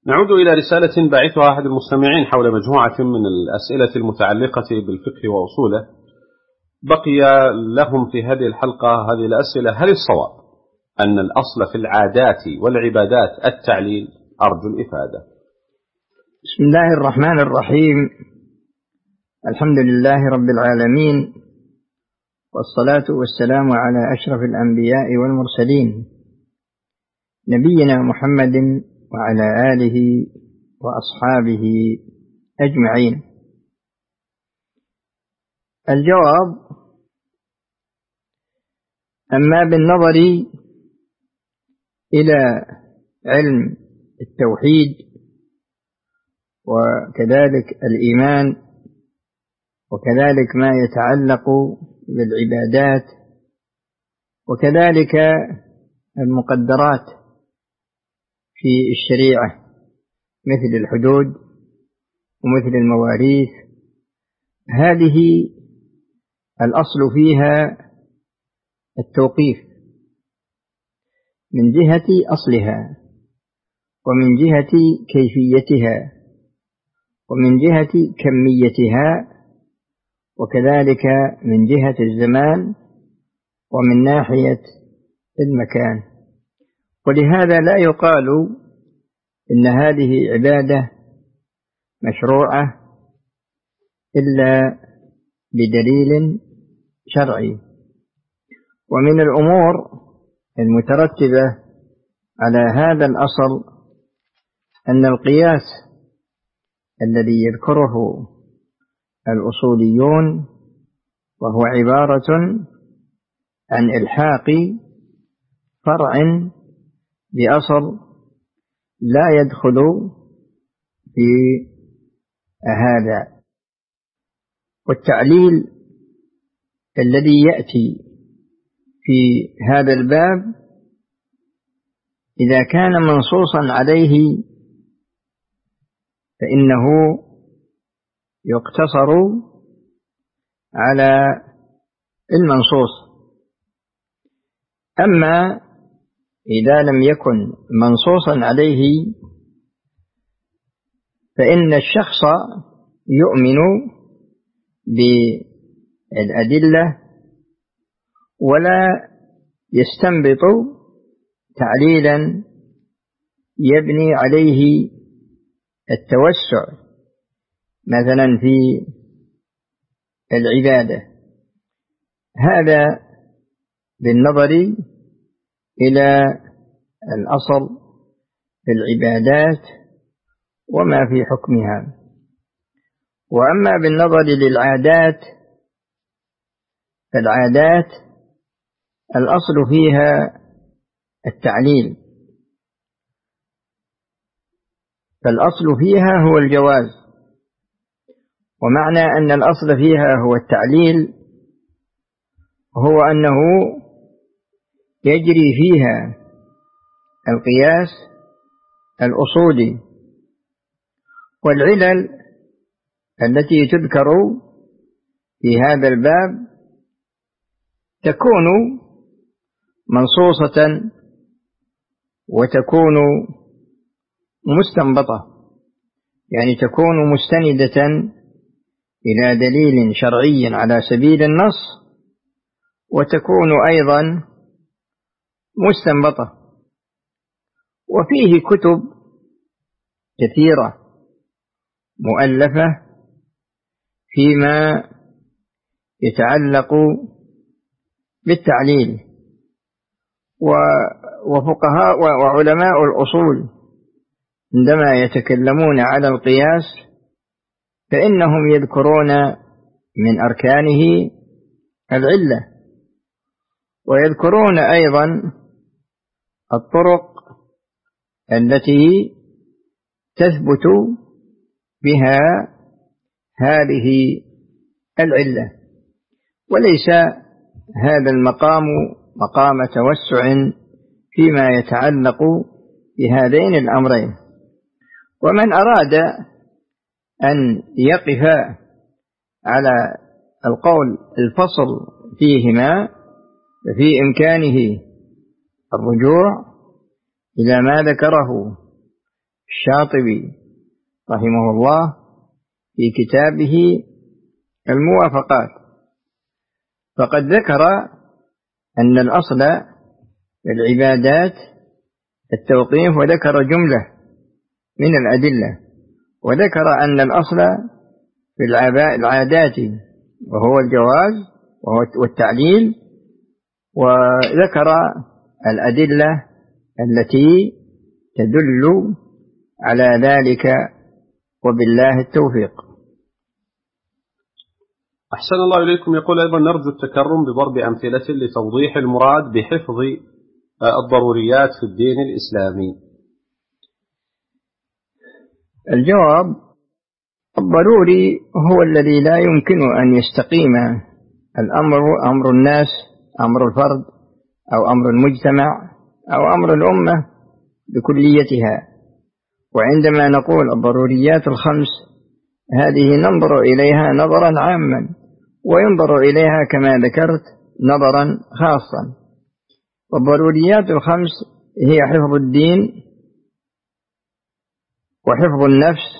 نعود إلى رسالة بعثها أحد المستمعين حول مجموعة من الأسئلة المتعلقة بالفقه وأصوله. بقي لهم في هذه الحلقة هذه الأسئلة: هل الصواب أن الأصل في العادات والعبادات التعليل؟ أرجو الإفادة. بسم الله الرحمن الرحيم. الحمد لله رب العالمين، والصلاة والسلام على أشرف الأنبياء والمرسلين، نبينا محمد وعلى آله وأصحابه أجمعين. الجواب: أما بالنظر إلى علم التوحيد وكذلك الإيمان وكذلك ما يتعلق بالعبادات وكذلك المقدرات في الشريعة مثل الحدود ومثل المواريث، هذه الأصل فيها التوقيف من جهة أصلها ومن جهة كيفيتها ومن جهة كميتها وكذلك من جهة الزمان ومن ناحية المكان. ولهذا لا يقال إن هذه عبادة مشروعة إلا بدليل شرعي. ومن الأمور المترتبة على هذا الأصل أن القياس الذي يذكره الأصوليون وهو عبارة عن إلحاق فرع بأصل لا يدخل في هذا. والتعليل الذي يأتي في هذا الباب إذا كان منصوصا عليه فإنه يقتصر على المنصوص. أما إذا لم يكن منصوصا عليه فإن الشخص يؤمن بالأدلة ولا يستنبط تعليلا يبني عليه التوسع مثلا في العبادة. هذا بالنظر إلى الأصل في العبادات وما في حكمها. وأما بالنظر للعادات فالعادات الأصل فيها التعليل، فالأصل فيها هو الجواز. ومعنى أن الأصل فيها هو التعليل هو أنه يجري فيها القياس الأصولي. والعلل التي تذكر في هذا الباب تكون منصوصة وتكون مستنبطة، يعني تكون مستندة إلى دليل شرعي على سبيل النص، وتكون أيضا مستنبطة. وفيه كتب كثيرة مؤلفة فيما يتعلق بالتعليل، وفقهاء وعلماء الأصول عندما يتكلمون على القياس فإنهم يذكرون من أركانه العلة، ويذكرون أيضا الطرق التي تثبت بها هذه العلة. وليس هذا المقام مقام توسع فيما يتعلق بهذين الأمرين. ومن أراد أن يقف على القول الفصل فيهما ففي إمكانه الرجوع إلى ما ذكره الشاطبي رحمه الله في كتابه الموافقات، فقد ذكر أن الأصل في العبادات التوقيف، وذكر جملة من الأدلة، وذكر أن الأصل في العادات وهو الجواز والتعليل، وذكر الأدلة التي تدل على ذلك، وبالله التوفيق. أحسن الله إليكم. يقول أيضا: نرجو التكرم بضرب أمثلة لتوضيح المراد بحفظ الضروريات في الدين الإسلامي. الجواب: الضروري هو الذي لا يمكن أن يستقيم الأمر، أمر الناس، أمر الفرد، أو أمر المجتمع، أو أمر الأمة بكليتها. وعندما نقول الضروريات الخمس، هذه ننظر إليها نظرا عاما، وينظر إليها كما ذكرت نظرا خاصا. والضروريات الخمس هي حفظ الدين، وحفظ النفس،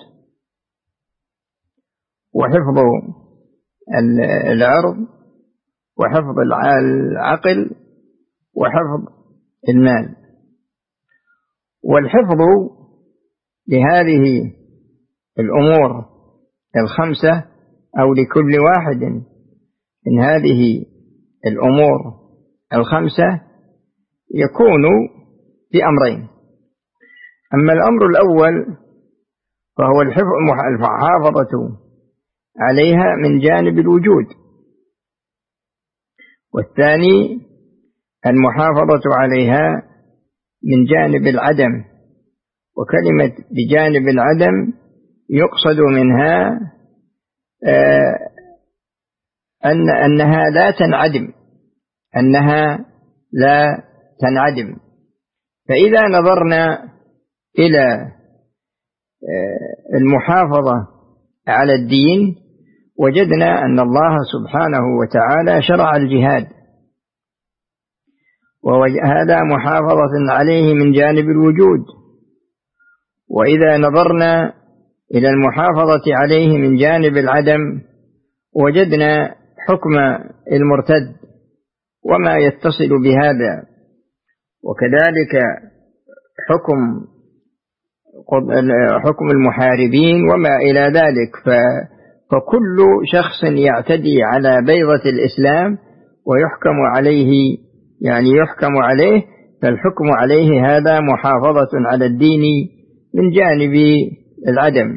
وحفظ العرض، وحفظ العقل، وحفظ المال. والحفظ لهذه الأمور الخمسة، أو لكل واحد من هذه الأمور الخمسة، يكون بأمرين. أما الأمر الأول فهو المحافظة عليها من جانب الوجود، والثاني المحافظة عليها من جانب العدم. وكلمة بجانب العدم يقصد منها أنها لا تنعدم، أنها لا تنعدم. فإذا نظرنا إلى المحافظة على الدين، وجدنا أن الله سبحانه وتعالى شرع الجهاد، وهذا محافظة عليه من جانب الوجود. وإذا نظرنا إلى المحافظة عليه من جانب العدم، وجدنا حكم المرتد وما يتصل بهذا، وكذلك حكم المحاربين وما إلى ذلك. فكل شخص يعتدي على بيضة الإسلام ويحكم عليه، يعني يحكم عليه، فالحكم عليه هذا محافظة على الدين من جانب العدم.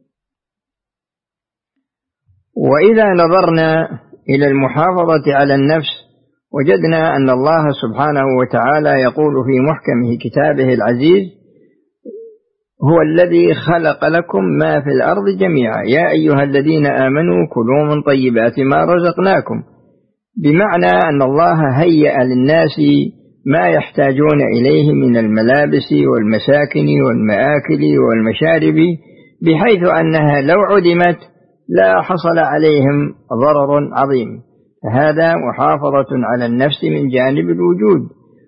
وإذا نظرنا إلى المحافظة على النفس، وجدنا أن الله سبحانه وتعالى يقول في محكم كتابه العزيز: هو الذي خلق لكم ما في الأرض جميعا يا أيها الذين آمنوا كلوا من طيبات ما رزقناكم، بمعنى أن الله هيأ للناس ما يحتاجون إليه من الملابس والمساكن والمآكل والمشارب، بحيث أنها لو عدمت لا حصل عليهم ضرر عظيم. فهذا محافظة على النفس من جانب الوجود.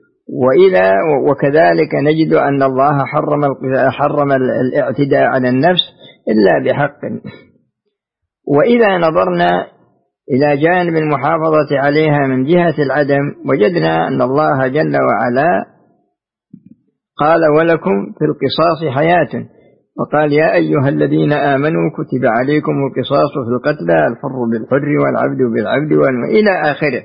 وكذلك نجد أن الله حرم الاعتداء على النفس إلا بحق. وإذا نظرنا إلى جانب المحافظة عليها من جهة العدم، وجدنا أن الله جل وعلا قال: ولكم في القصاص حياة، وقال: يا أيها الذين آمنوا كتب عليكم القصاص في القتلى، الحر بالحر والعبد بالعبد إلى آخره.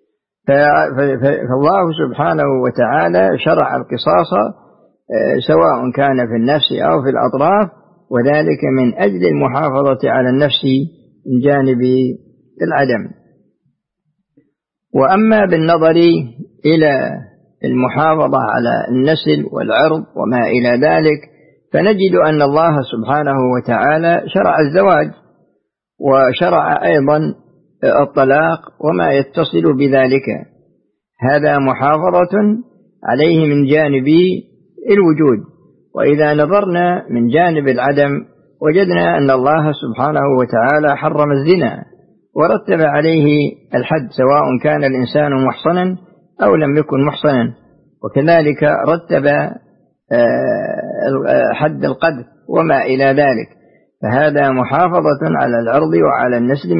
فالله سبحانه وتعالى شرع القصاص سواء كان في النفس أو في الأطراف، وذلك من أجل المحافظة على النفس من جانب العدم. وأما بالنظر إلى المحافظة على النسل والعرض وما إلى ذلك، فنجد أن الله سبحانه وتعالى شرع الزواج، وشرع أيضا الطلاق وما يتصل بذلك. هذا محافظة عليه من جانب الوجود. وإذا نظرنا من جانب العدم، وجدنا أن الله سبحانه وتعالى حرم الزنا ورتب عليه الحد، سواء كان الإنسان محصنا أو لم يكن محصنا. وكذلك رتب حد القذف وما إلى ذلك، فهذا محافظة على العرض وعلى النسل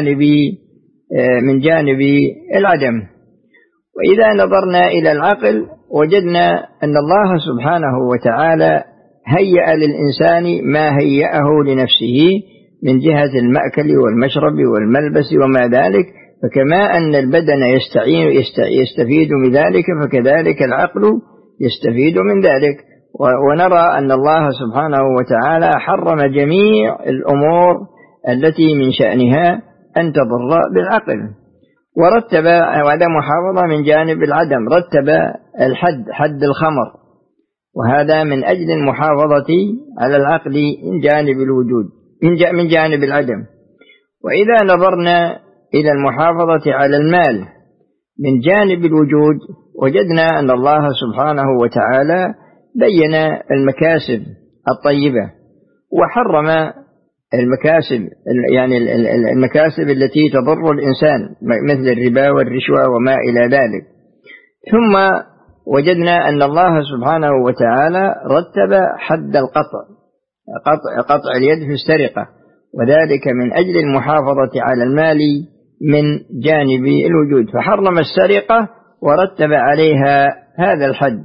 من جانب العدم. وإذا نظرنا إلى العقل وجدنا أن الله سبحانه وتعالى هيأ للإنسان ما هيأه لنفسه من جهة المأكل والمشرب والملبس وما ذلك، فكما أن البدن يستفيد من ذلك فكذلك العقل يستفيد من ذلك. ونرى أن الله سبحانه وتعالى حرم جميع الأمور التي من شأنها أن تضر بالعقل، ورتب، وهذا محافظة من جانب العدم، رتب حد الخمر، وهذا من أجل المحافظة على العقل من جانب الوجود من جانب العدم. وإذا نظرنا إلى المحافظة على المال من جانب الوجود وجدنا أن الله سبحانه وتعالى بين المكاسب الطيبة وحرم المكاسب، يعني المكاسب التي تضر الإنسان مثل الربا والرشوة وما إلى ذلك. ثم وجدنا أن الله سبحانه وتعالى رتب حد قطع اليد في السرقة، وذلك من أجل المحافظة على المال من جانب الوجود، فحرم السرقة ورتب عليها هذا الحد.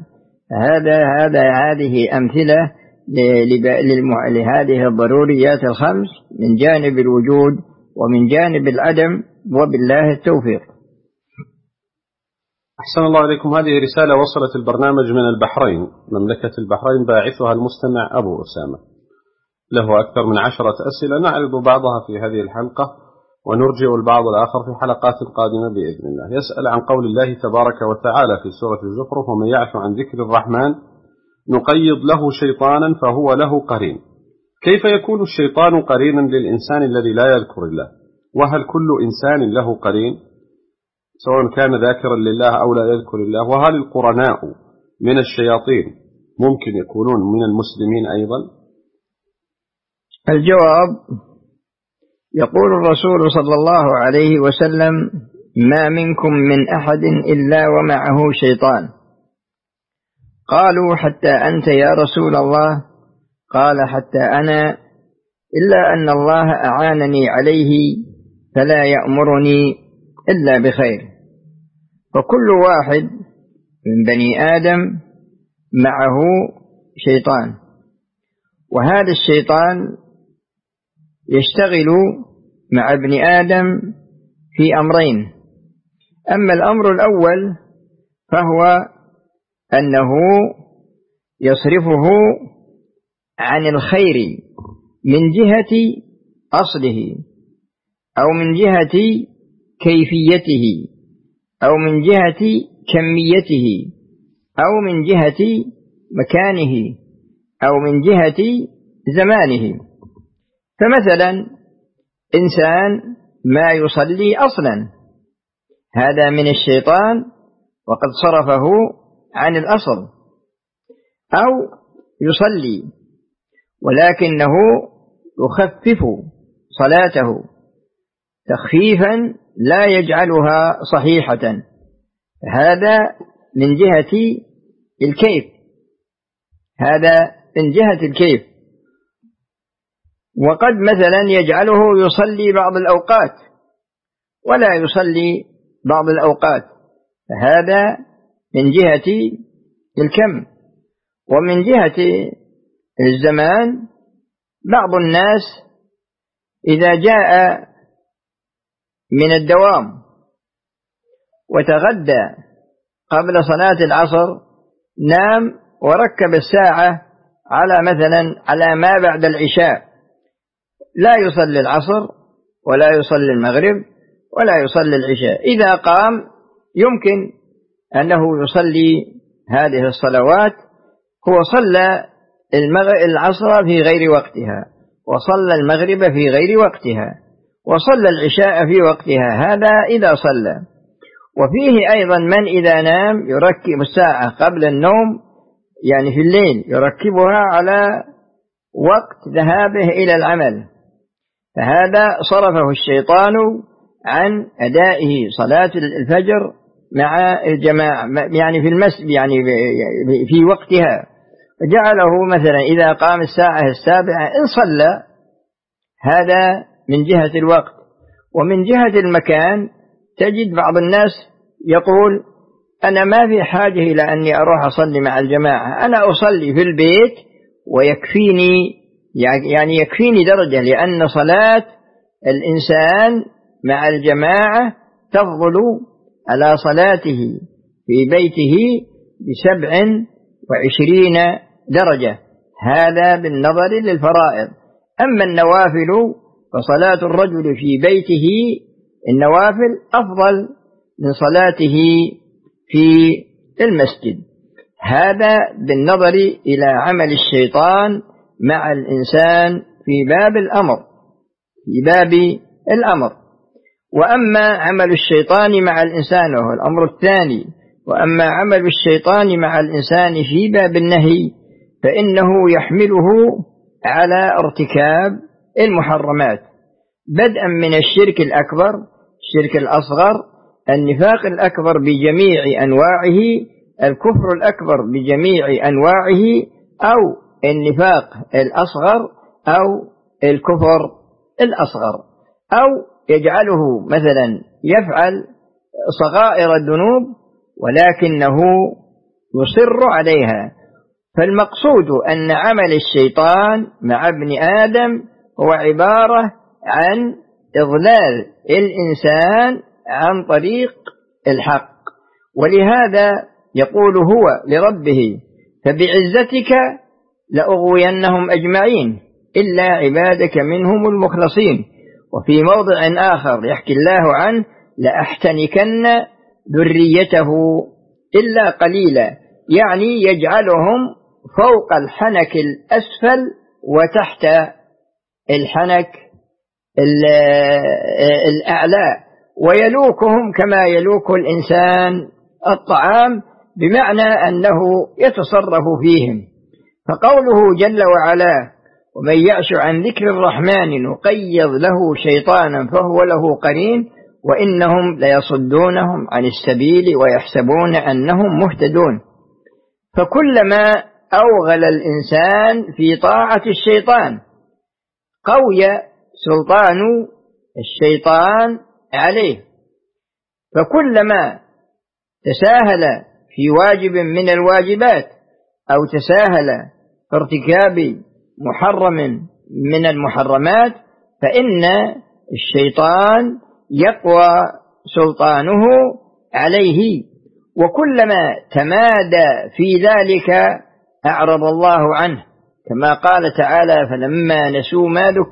هذه أمثلة لهذه الضروريات الخمس من جانب الوجود ومن جانب العدم، وبالله التوفيق. أحسن الله عليكم. هذه رسالة وصلت البرنامج من البحرين، مملكة البحرين، باعثها المستمع أبو أسامة، له أكثر من 10 أسئلة، نعرض بعضها في هذه الحلقة ونرجع البعض الآخر في حلقات قادمة بإذن الله. يسأل عن قول الله تبارك وتعالى في سورة الزخرف: ومن يعش عن ذكر الرحمن نقيض له شيطانا فهو له قرين. كيف يكون الشيطان قرينا للإنسان الذي لا يذكر الله؟ وهل كل إنسان له قرين سواء كان ذاكرا لله أو لا يذكر الله؟ وهل القرناء من الشياطين ممكن يكونون من المسلمين أيضا؟ الجواب: يقول الرسول صلى الله عليه وسلم: ما منكم من أحد إلا ومعه شيطان. قالوا: حتى أنت يا رسول الله؟ قال: حتى أنا، إلا أن الله أعانني عليه فلا يأمرني إلا بخير. فكل واحد من بني آدم معه شيطان، وهذا الشيطان يشتغل مع ابن آدم في أمرين. أما الأمر الأول فهو أنه يصرفه عن الخير من جهة أصله، أو من جهة كيفيته، أو من جهة كميته، أو من جهة مكانه، أو من جهة زمانه. فمثلا إنسان ما يصلي أصلا، هذا من الشيطان وقد صرفه عن الأصل، أو يصلي ولكنه يخفف صلاته تخفيفا لا يجعلها صحيحة، هذا من جهة الكيف، هذا من جهة الكيف. وقد مثلا يجعله يصلي بعض الأوقات ولا يصلي بعض الأوقات، فهذا من جهة الكم. ومن جهة الزمان، بعض الناس إذا جاء من الدوام وتغدى قبل صلاة العصر نام وركب الساعة على ما بعد العشاء، لا يصلي العصر ولا يصلي المغرب ولا يصلي العشاء. إذا قام يمكن أنه يصلي هذه الصلوات، هو صلى العصر في غير وقتها، وصلى المغرب في غير وقتها، وصلى العشاء في وقتها، هذا إذا صلى. وفيه أيضا من إذا نام يركب الساعة قبل النوم، يعني في الليل يركبها على وقت ذهابه إلى العمل، فهذا صرفه الشيطان عن أدائه صلاة الفجر مع الجماعة، يعني في المسجد، يعني في وقتها. فجعله مثلا إذا قام الساعة 7 إن صلى، هذا من جهة الوقت. ومن جهة المكان تجد بعض الناس يقول أنا ما في حاجة إلى أني أروح أصلي مع الجماعة، أنا أصلي في البيت ويكفيني، يعني يكفيني درجة، لأن صلاة الإنسان مع الجماعة تفضل على صلاته في بيته ب27 درجة. هذا بالنظر للفرائض. أما النوافل فصلاة الرجل في بيته النوافل أفضل من صلاته في المسجد. هذا بالنظر إلى عمل الشيطان مع الإنسان في باب الأمر. وأما عمل الشيطان مع الإنسان وهو الأمر الثاني، وأما عمل الشيطان مع الإنسان في باب النهي فإنه يحمله على ارتكاب المحرمات، بدءا من الشرك الأكبر، الشرك الأصغر، النفاق الأكبر بجميع أنواعه، الكفر الأكبر بجميع أنواعه، أو النفاق الأصغر أو الكفر الأصغر، أو يجعله مثلا يفعل صغائر الذنوب ولكنه يصر عليها. فالمقصود أن عمل الشيطان مع ابن آدم هو عبارة عن إضلال الإنسان عن طريق الحق. ولهذا يقول هو لربه فبعزتك لأغوينهم أجمعين إلا عبادك منهم المخلصين. وفي موضع آخر يحكي الله عنه لأحتنكن ذريته إلا قليلا، يعني يجعلهم فوق الحنك الأسفل وتحت الحنك الأعلى، ويلوكهم كما يلوك الإنسان الطعام، بمعنى أنه يتصرف فيهم. فقوله جل وعلا ومن يعش عن ذكر الرحمن نقيض له شيطانا فهو له قرين وإنهم ليصدونهم عن السبيل ويحسبون أنهم مهتدون. فكلما أوغل الإنسان في طاعة الشيطان قوي سلطان الشيطان عليه، فكلما تساهل في واجب من الواجبات أو تساهل في ارتكاب محرم من المحرمات فإن الشيطان يقوى سلطانه عليه. وكلما تمادى في ذلك أعرض الله عنه، كما قال تعالى فلما نسوا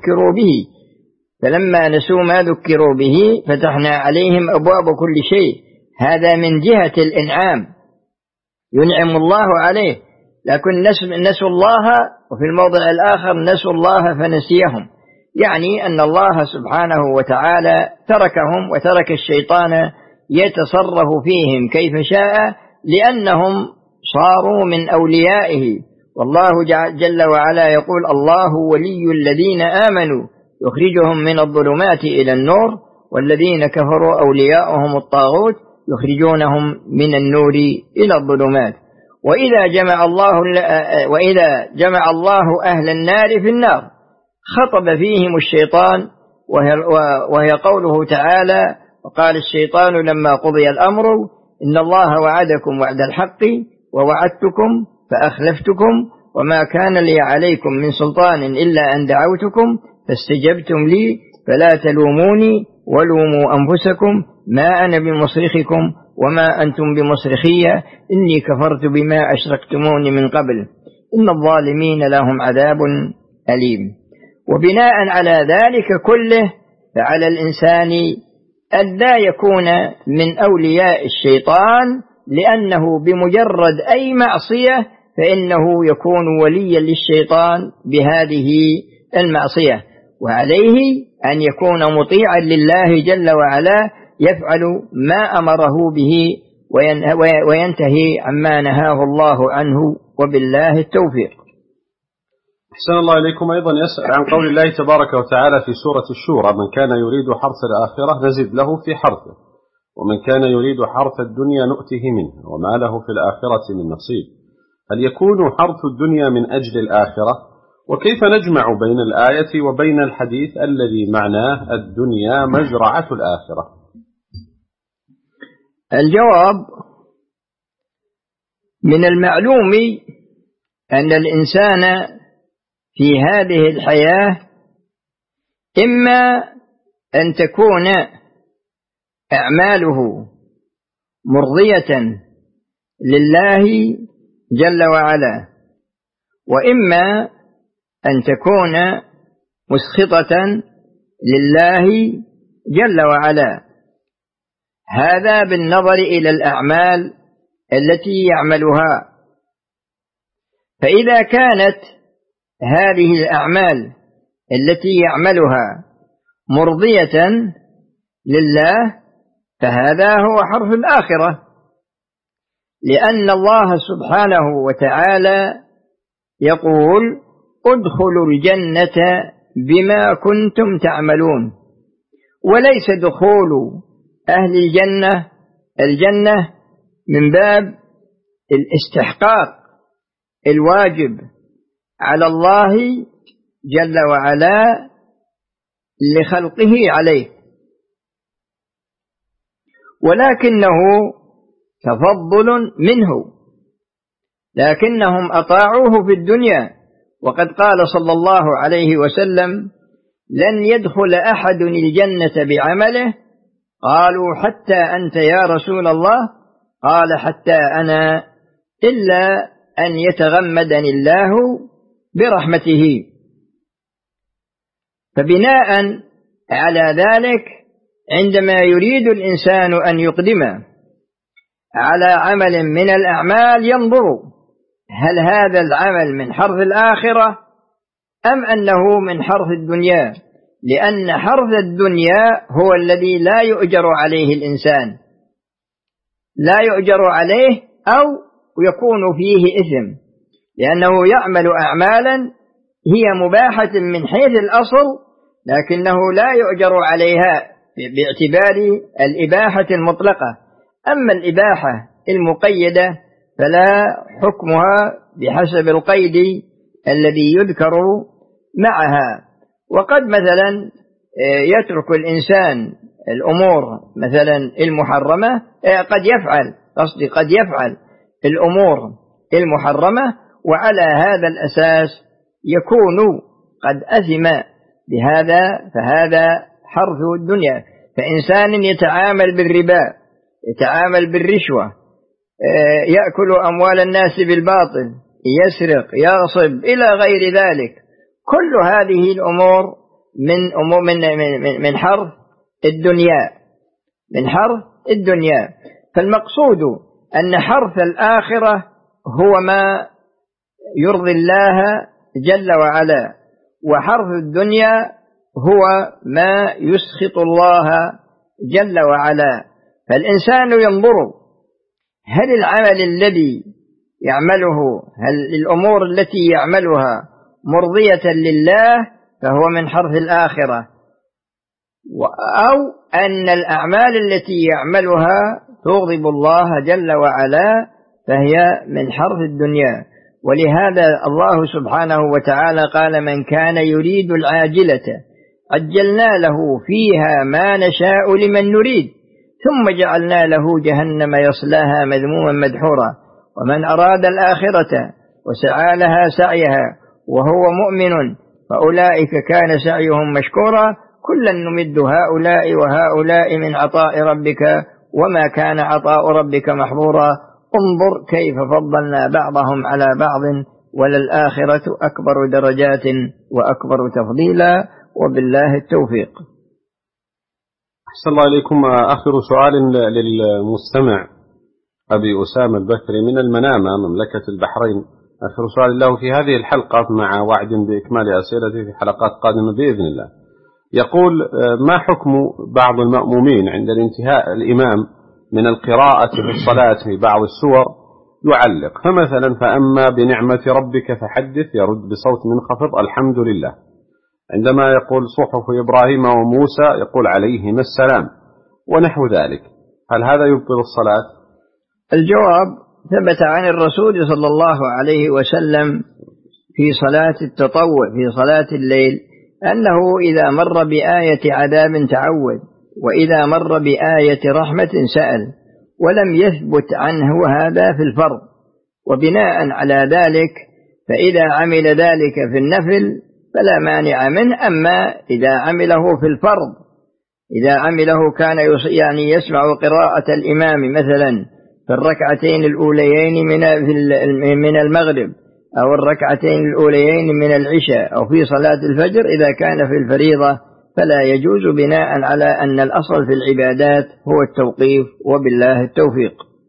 ما ذكروا به فتحنا عليهم أبواب كل شيء. هذا من جهة الإنعام، ينعم الله عليه، لكن نسوا الله، وفي الموضع الآخر نسوا الله فنسيهم، يعني أن الله سبحانه وتعالى تركهم وترك الشيطان يتصرف فيهم كيف شاء، لأنهم صاروا من أوليائه. والله جل وعلا يقول الله ولي الذين آمنوا يخرجهم من الظلمات إلى النور والذين كفروا أولياؤهم الطاغوت يخرجونهم من النور إلى الظلمات. وإذا جمع الله أهل النار في النار خطب فيهم الشيطان، وهي قوله تعالى وقال الشيطان لما قضي الأمر إن الله وعدكم وعد الحق ووعدتكم فأخلفتكم وما كان لي عليكم من سلطان إلا أن دعوتكم فاستجبتم لي فلا تلوموني ولوموا أنفسكم ما أنا بمصرخكم وما أنتم بمصرخية إني كفرت بما أشركتموني من قبل إن الظالمين لهم عذاب أليم. وبناء على ذلك كله فعلى الإنسان أن لا يكون من أولياء الشيطان، لأنه بمجرد أي معصية فإنه يكون وليا للشيطان بهذه المعصية، وعليه أن يكون مطيعا لله جل وعلا يفعل ما أمره به وينتهي عما نهاه الله عنه، وبالله التوفيق. أحسن الله إليكم. أيضا يسأل عن قول الله تبارك وتعالى في سورة الشورى من كان يريد حرث الآخرة نزد له في حرثه ومن كان يريد حرث الدنيا نؤته منه وما له في الآخرة من نصيب. هل يكون حرث الدنيا من أجل الآخرة؟ وكيف نجمع بين الآية وبين الحديث الذي معناه الدنيا مزرعة الآخرة؟ الجواب: من المعلوم أن الإنسان في هذه الحياة إما أن تكون أعماله مرضية لله جل وعلا، وإما أن تكون مسخطة لله جل وعلا. هذا بالنظر إلى الأعمال التي يعملها. فإذا كانت هذه الأعمال التي يعملها مرضية لله فهذا هو حرث الآخرة، لأن الله سبحانه وتعالى يقول: ادخلوا الجنة بما كنتم تعملون. وليس دخول أهل الجنة من باب الاستحقاق الواجب على الله جل وعلا لخلقه عليه، ولكنه تفضل منه، لكنهم أطاعوه في الدنيا. وقد قال صلى الله عليه وسلم: لن يدخل أحد الجنة بعمله. قالوا: حتى أنت يا رسول الله؟ قال: حتى أنا، إلا أن يتغمدني الله برحمته. فبناء على ذلك عندما يريد الإنسان أن يقدم على عمل من الأعمال ينظر هل هذا العمل من حرث الآخرة أم أنه من حرث الدنيا، لأن حرث الدنيا هو الذي لا يؤجر عليه الإنسان، لا يؤجر عليه أو يكون فيه إثم، لأنه يعمل أعمالا هي مباحة من حيث الأصل لكنه لا يؤجر عليها باعتبار الإباحة المطلقة. أما الإباحة المقيدة فلا حكمها بحسب القيد الذي يذكر معها. وقد مثلا يترك الإنسان الأمور مثلا المحرمة، قد يفعل الأمور المحرمة، وعلى هذا الأساس يكون قد أثم بهذا، فهذا حرث الدنيا. فإنسان يتعامل بالربا، يتعامل بالرشوة، يأكل أموال الناس بالباطل، يسرق، يغصب إلى غير ذلك، كل هذه الأمور من حرث الدنيا، من حرث الدنيا. فالمقصود أن حرث الآخرة هو ما يرضي الله جل وعلا، وحرث الدنيا هو ما يسخط الله جل وعلا. فالإنسان ينظر هل العمل الذي يعمله، هل الأمور التي يعملها مرضية لله فهو من حرث الآخرة، أو أن الأعمال التي يعملها تغضب الله جل وعلا فهي من حرث الدنيا. ولهذا الله سبحانه وتعالى قال: من كان يريد العاجلة عجلنا له فيها ما نشاء لمن نريد ثم جعلنا له جهنم يصلاها مذموما مدحورا ومن أراد الآخرة وسعى لها سعيها وهو مؤمن فأولئك كان سعيهم مشكورا كلا نمد هؤلاء وهؤلاء من عطاء ربك وما كان عطاء ربك محظورا انظر كيف فضلنا بعضهم على بعض وللآخرة أكبر درجات وأكبر تفضيلا وبالله التوفيق. أحسن الله إليكم. آخر سؤال للمستمع أبي أسامة البكري من المنامة مملكة البحرين. آخر سؤال له في هذه الحلقة مع وعد بإكمال أسئلته في حلقات قادمة بإذن الله. يقول: ما حكم بعض المأمومين عند الانتهاء الإمام من القراءة في الصلاة في بعض السور يعلق، فمثلا فأما بنعمة ربك فحدث يرد بصوت منخفض الحمد لله، عندما يقول صحف إبراهيم وموسى يقول عليهما السلام ونحو ذلك، هل هذا يبطل الصلاة؟ الجواب: ثبت عن الرسول صلى الله عليه وسلم في صلاة التطوع في صلاة الليل أنه إذا مر بآية عذاب تعوذ، وإذا مر بآية رحمة سأل، ولم يثبت عنه هذا في الفرض. وبناء على ذلك فإذا عمل ذلك في النفل فلا مانع منه. أما إذا عمله في الفرض، إذا عمله كان يعني يسمع قراءة الإمام مثلا في الركعتين الأوليين من المغرب أو الركعتين الأوليين من العشاء أو في صلاة الفجر، إذا كان في الفريضة فلا يجوز، بناء على أن الأصل في العبادات هو التوقيف، وبالله التوفيق.